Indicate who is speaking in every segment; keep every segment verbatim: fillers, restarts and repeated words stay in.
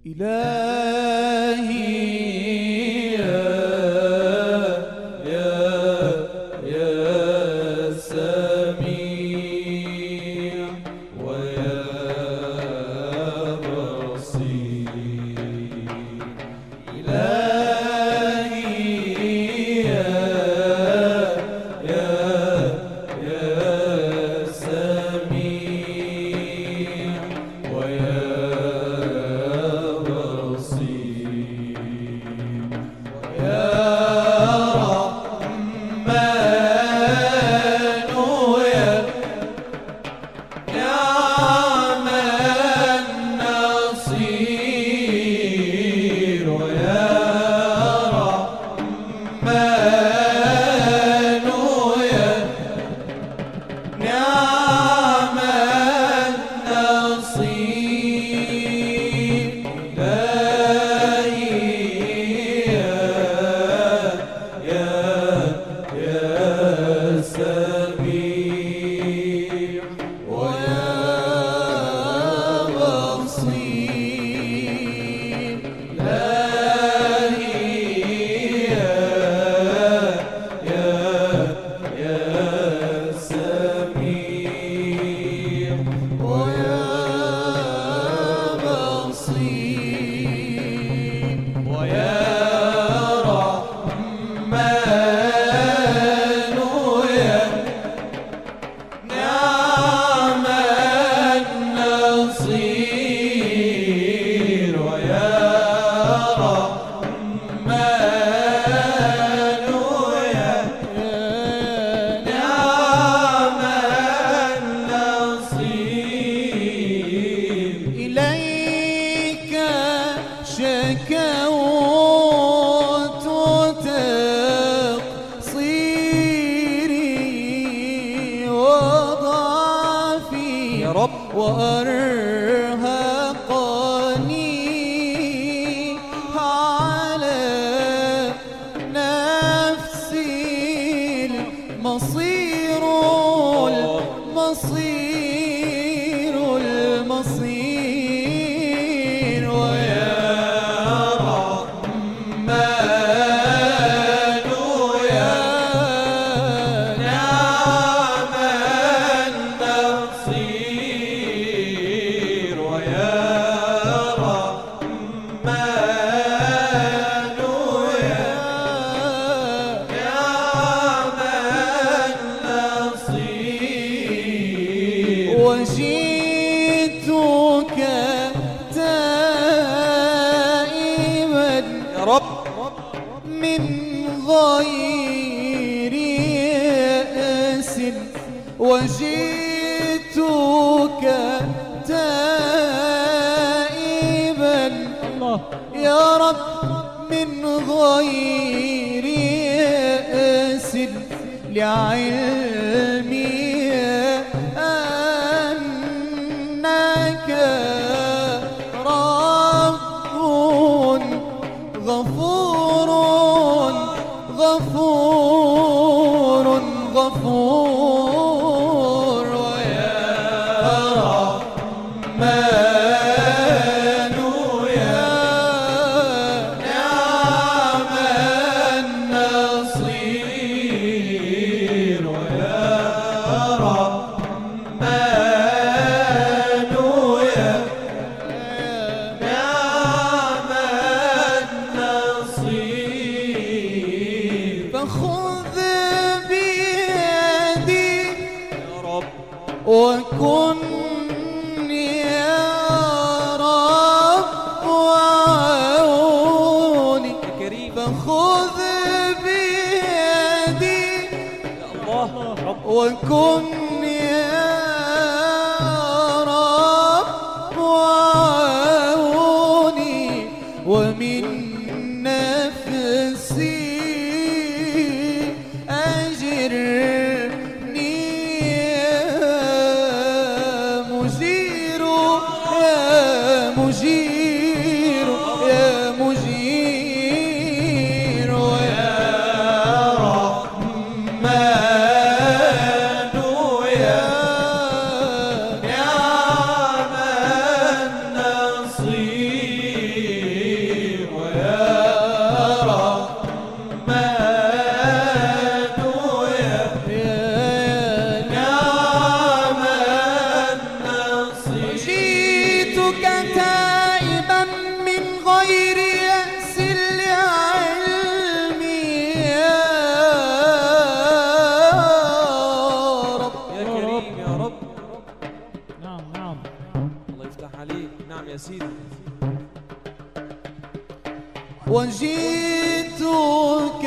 Speaker 1: إلهي يا يا يا سميع ويا بصير. إلهي يا يا يا سميع ويا شكوت تقصيري وضعفي يا رب وأرهقني على نفسي المصير المصير المصير ويا وجئتك تائبا يا رب من غير يأس، وجئتك تائبا الله يا رب من غير يأس، لعلمي غفور غفور غفور ويا رحمن يا نعم النصير ويا رحمن يا نعم فخذ بيدي يا رب وكن يا رب وعوني يا كريم. فخذ بيدي يا الله وكن يا رب وعوني، ومن نفسي مجير يا مجير ويا رحمن وجئتك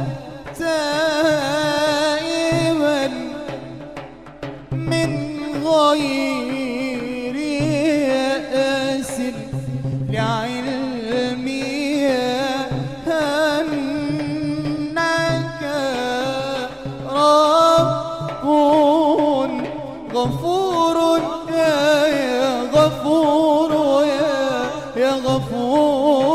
Speaker 1: تائبا من غير يأس لعلمي أنك رب غفور يا يا غفور يا يا غفور